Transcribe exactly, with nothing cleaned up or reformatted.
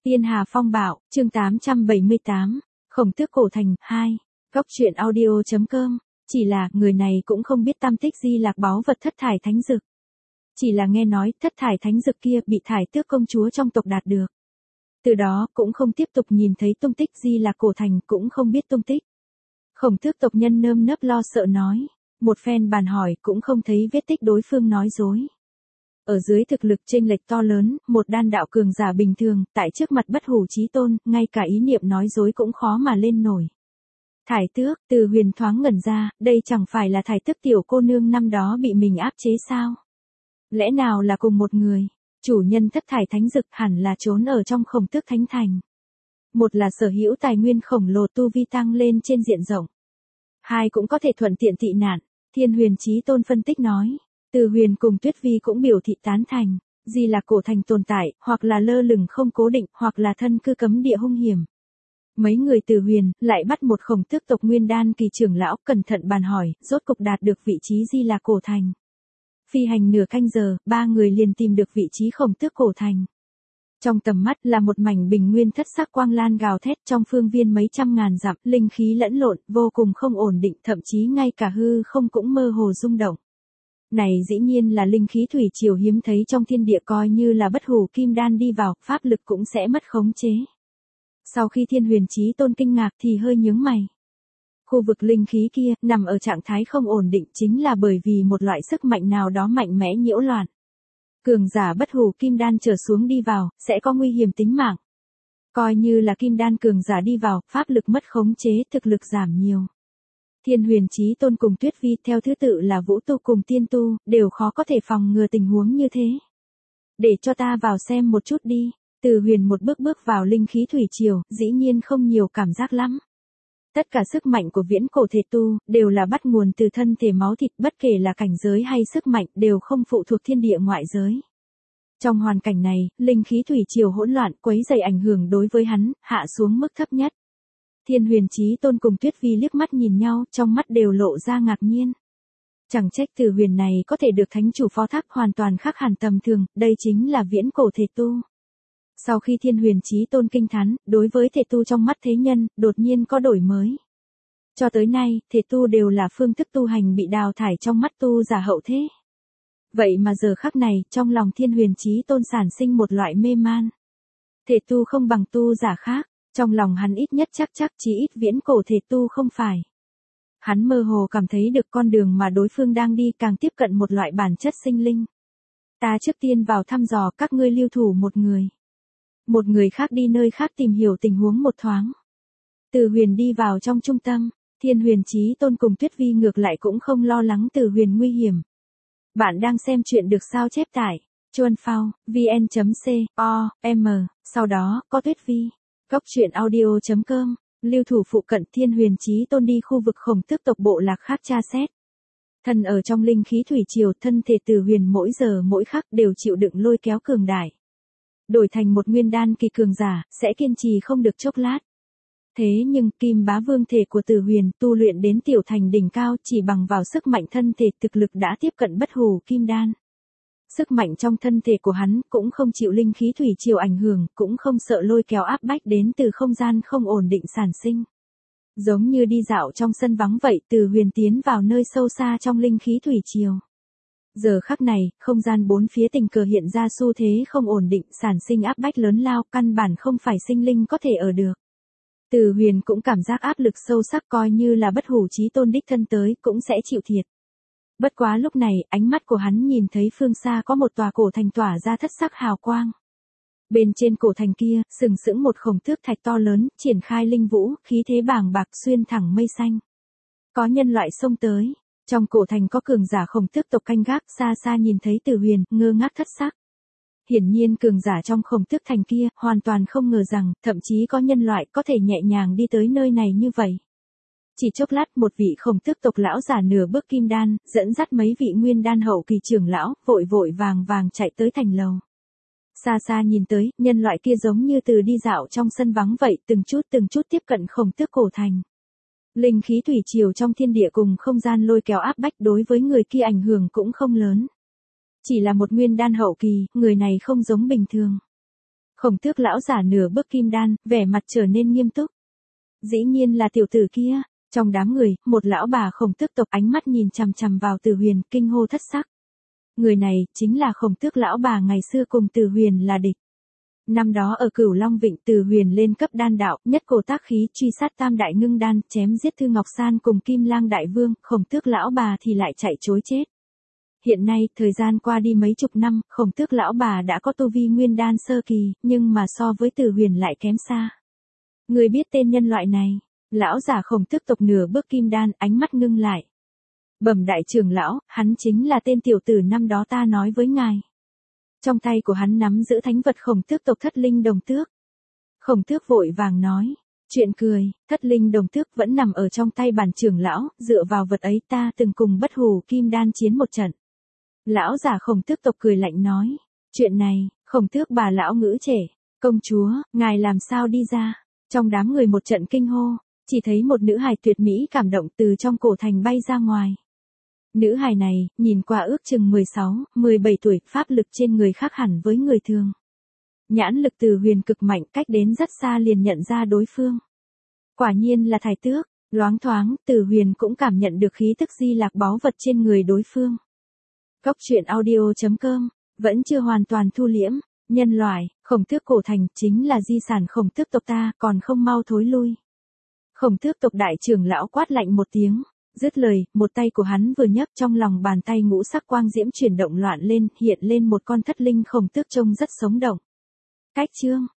Tiên Hà Phong Bạo, chương tám trăm bảy mươi tám, Khổng Tước Cổ Thành, hai, Góc truyện audio chấm com, chỉ là, người này cũng không biết tăm tích Di Lạc báu vật thất thải thánh dực. Chỉ là nghe nói, thất thải thánh dực kia bị thải tước công chúa trong tộc đạt được. Từ đó, cũng không tiếp tục nhìn thấy tung tích Di Lạc Cổ Thành, cũng không biết tung tích. Khổng Tước tộc nhân nơm nớp lo sợ nói, một phen bàn hỏi cũng không thấy vết tích đối phương nói dối. Ở dưới thực lực chênh lệch to lớn, một đan đạo cường giả bình thường, tại trước mặt bất hủ chí tôn, ngay cả ý niệm nói dối cũng khó mà lên nổi. Thải tước, Từ Huyền thoáng ngẩn ra, đây chẳng phải là thải tước tiểu cô nương năm đó bị mình áp chế sao? Lẽ nào là cùng một người? Chủ nhân thất thải thánh dực hẳn là trốn ở trong Khổng Tước Thánh Thành. Một là sở hữu tài nguyên khổng lồ tu vi tăng lên trên diện rộng. Hai cũng có thể thuận tiện tị nạn, Thiên Huyền Chí Tôn phân tích nói. Từ Huyền cùng Tuyết Vi cũng biểu thị tán thành, Di Lạc Cổ Thành tồn tại, hoặc là lơ lửng không cố định, hoặc là thân cư cấm địa hung hiểm. Mấy người Từ Huyền lại bắt một Khổng Tước tộc Nguyên Đan kỳ trưởng lão, cẩn thận bàn hỏi, rốt cục đạt được vị trí Di Lạc Cổ Thành. Phi hành nửa canh giờ, ba người liền tìm được vị trí Khổng Tước Cổ Thành. Trong tầm mắt là một mảnh bình nguyên thất sắc quang lan gào thét, trong phương viên mấy trăm ngàn dặm, linh khí lẫn lộn, vô cùng không ổn định, thậm chí ngay cả hư không cũng mơ hồ rung động. Này dĩ nhiên là linh khí thủy triều hiếm thấy trong thiên địa, coi như là bất hủ kim đan đi vào, pháp lực cũng sẽ mất khống chế. Sau khi Thiên Huyền Chí Tôn kinh ngạc thì hơi nhướng mày. Khu vực linh khí kia, nằm ở trạng thái không ổn định chính là bởi vì một loại sức mạnh nào đó mạnh mẽ nhiễu loạn. Cường giả bất hủ kim đan trở xuống đi vào, sẽ có nguy hiểm tính mạng. Coi như là kim đan cường giả đi vào, pháp lực mất khống chế, thực lực giảm nhiều. Thiên Huyền Chí Tôn cùng Tuyết Vi theo thứ tự là vũ tu cùng tiên tu, đều khó có thể phòng ngừa tình huống như thế. Để cho ta vào xem một chút đi. Từ Huyền một bước bước vào linh khí thủy triều, dĩ nhiên không nhiều cảm giác lắm. Tất cả sức mạnh của viễn cổ thể tu, đều là bắt nguồn từ thân thể máu thịt, bất kể là cảnh giới hay sức mạnh, đều không phụ thuộc thiên địa ngoại giới. Trong hoàn cảnh này, linh khí thủy triều hỗn loạn, quấy rầy ảnh hưởng đối với hắn, hạ xuống mức thấp nhất. Thiên Huyền Chí Tôn cùng Tuyết Vi liếc mắt nhìn nhau, trong mắt đều lộ ra ngạc nhiên. Chẳng trách Từ Huyền này có thể được thánh chủ phó thác, hoàn toàn khác hẳn tầm thường, đây chính là viễn cổ thể tu. Sau khi Thiên Huyền Chí Tôn kinh thán, đối với thể tu trong mắt thế nhân, đột nhiên có đổi mới. Cho tới nay, thể tu đều là phương thức tu hành bị đào thải trong mắt tu giả hậu thế. Vậy mà giờ khắc này, trong lòng Thiên Huyền Chí Tôn sản sinh một loại mê man. Thể tu không bằng tu giả khác. Trong lòng hắn ít nhất chắc chắc chí ít viễn cổ thể tu không phải. Hắn mơ hồ cảm thấy được con đường mà đối phương đang đi càng tiếp cận một loại bản chất sinh linh. Ta trước tiên vào thăm dò, các ngươi lưu thủ một người. Một người khác đi nơi khác tìm hiểu tình huống một thoáng. Từ Huyền đi vào trong trung tâm, Thiên Huyền Chí Tôn cùng Tuyết Vi ngược lại cũng không lo lắng Từ Huyền nguy hiểm. Bạn đang xem chuyện được sao chép tải, chuan phao, vn chấm co, m, sau đó, có Tuyết Vi. Góc truyện audio chấm com, lưu thủ phụ cận Thiên Huyền Chí Tôn đi khu vực Khổng Tước tộc bộ lạc khác tra xét. Thân ở trong linh khí thủy triều, thân thể Từ Huyền mỗi giờ mỗi khắc đều chịu đựng lôi kéo cường đại. Đổi thành một nguyên đan kỳ cường giả, sẽ kiên trì không được chốc lát. Thế nhưng, Kim Bá Vương thể của Từ Huyền tu luyện đến tiểu thành đỉnh cao chỉ bằng vào sức mạnh thân thể, thực lực đã tiếp cận bất hủ kim đan. Sức mạnh trong thân thể của hắn cũng không chịu linh khí thủy triều ảnh hưởng, cũng không sợ lôi kéo áp bách đến từ không gian không ổn định sản sinh. Giống như đi dạo trong sân vắng vậy, Từ Huyền tiến vào nơi sâu xa trong linh khí thủy triều. Giờ khắc này, không gian bốn phía tình cờ hiện ra xu thế không ổn định, sản sinh áp bách lớn lao, căn bản không phải sinh linh có thể ở được. Từ Huyền cũng cảm giác áp lực sâu sắc, coi như là bất hủ chí tôn đích thân tới, cũng sẽ chịu thiệt. Bất quá lúc này, ánh mắt của hắn nhìn thấy phương xa có một tòa cổ thành tỏa ra thất sắc hào quang. Bên trên cổ thành kia, sừng sững một Khổng Tước thạch to lớn, triển khai linh vũ, khí thế bàng bạc xuyên thẳng mây xanh. Có nhân loại xông tới, trong cổ thành có cường giả Khổng Tước tộc canh gác, xa xa nhìn thấy Từ Huyền, ngơ ngác thất sắc. Hiển nhiên cường giả trong Khổng Tước thành kia, hoàn toàn không ngờ rằng, thậm chí có nhân loại có thể nhẹ nhàng đi tới nơi này như vậy. Chỉ chốc lát, một vị Khổng Tước tộc lão giả nửa bước kim đan, dẫn dắt mấy vị nguyên đan hậu kỳ trưởng lão, vội vội vàng vàng chạy tới thành lầu. Xa xa nhìn tới, nhân loại kia giống như từ đi dạo trong sân vắng vậy, từng chút từng chút tiếp cận Khổng Tước cổ thành. Linh khí thủy triều trong thiên địa cùng không gian lôi kéo áp bách đối với người kia ảnh hưởng cũng không lớn. Chỉ là một nguyên đan hậu kỳ, người này không giống bình thường. Khổng Tước lão giả nửa bước kim đan, vẻ mặt trở nên nghiêm túc. Dĩ nhiên là tiểu tử kia. Trong đám người, một lão bà Khổng Tước tộc ánh mắt nhìn chằm chằm vào Từ Huyền, kinh hô thất sắc. Người này, chính là Khổng Tước lão bà ngày xưa cùng Từ Huyền là địch. Năm đó ở Cửu Long Vịnh, Từ Huyền lên cấp đan đạo, nhất cổ tác khí truy sát tam đại ngưng đan, chém giết Thư Ngọc San cùng Kim Lang đại vương, Khổng Tước lão bà thì lại chạy trối chết. Hiện nay, thời gian qua đi mấy chục năm, Khổng Tước lão bà đã có tu vi nguyên đan sơ kỳ, nhưng mà so với Từ Huyền lại kém xa. Người biết tên nhân loại này? Lão giả Khổng Tước tộc nửa bước kim đan, ánh mắt ngưng lại. Bẩm đại trưởng lão, hắn chính là tên tiểu tử năm đó ta nói với ngài. Trong tay của hắn nắm giữ thánh vật Khổng Tước tộc Thất Linh Đồng Tước. Khổng Tước vội vàng nói, chuyện cười, Thất Linh Đồng Tước vẫn nằm ở trong tay bản trưởng lão, dựa vào vật ấy ta từng cùng Bất Hủ Kim Đan chiến một trận. Lão giả Khổng Tước tộc cười lạnh nói, chuyện này, Khổng Tước bà lão ngữ trẻ, công chúa, ngài làm sao đi ra? Trong đám người một trận kinh hô, chỉ thấy một nữ hài tuyệt mỹ cảm động từ trong cổ thành bay ra ngoài. Nữ hài này, nhìn qua ước chừng mười sáu, mười bảy tuổi, pháp lực trên người khác hẳn với người thường. Nhãn lực Từ Huyền cực mạnh, cách đến rất xa liền nhận ra đối phương. Quả nhiên là Thái Tước, loáng thoáng, Từ Huyền cũng cảm nhận được khí tức di lạc báu vật trên người đối phương. Cốc truyện audio chấm com, vẫn chưa hoàn toàn thu liễm, nhân loại, Khổng Tước cổ thành chính là di sản Khổng Tước tộc ta, còn không mau thối lui. Khổng Tước tộc đại trưởng lão quát lạnh một tiếng. Dứt lời, một tay của hắn vừa nhấc, trong lòng bàn tay ngũ sắc quang diễm chuyển động loạn lên, hiện lên một con thất linh Khổng Tước trông rất sống động. Cách chương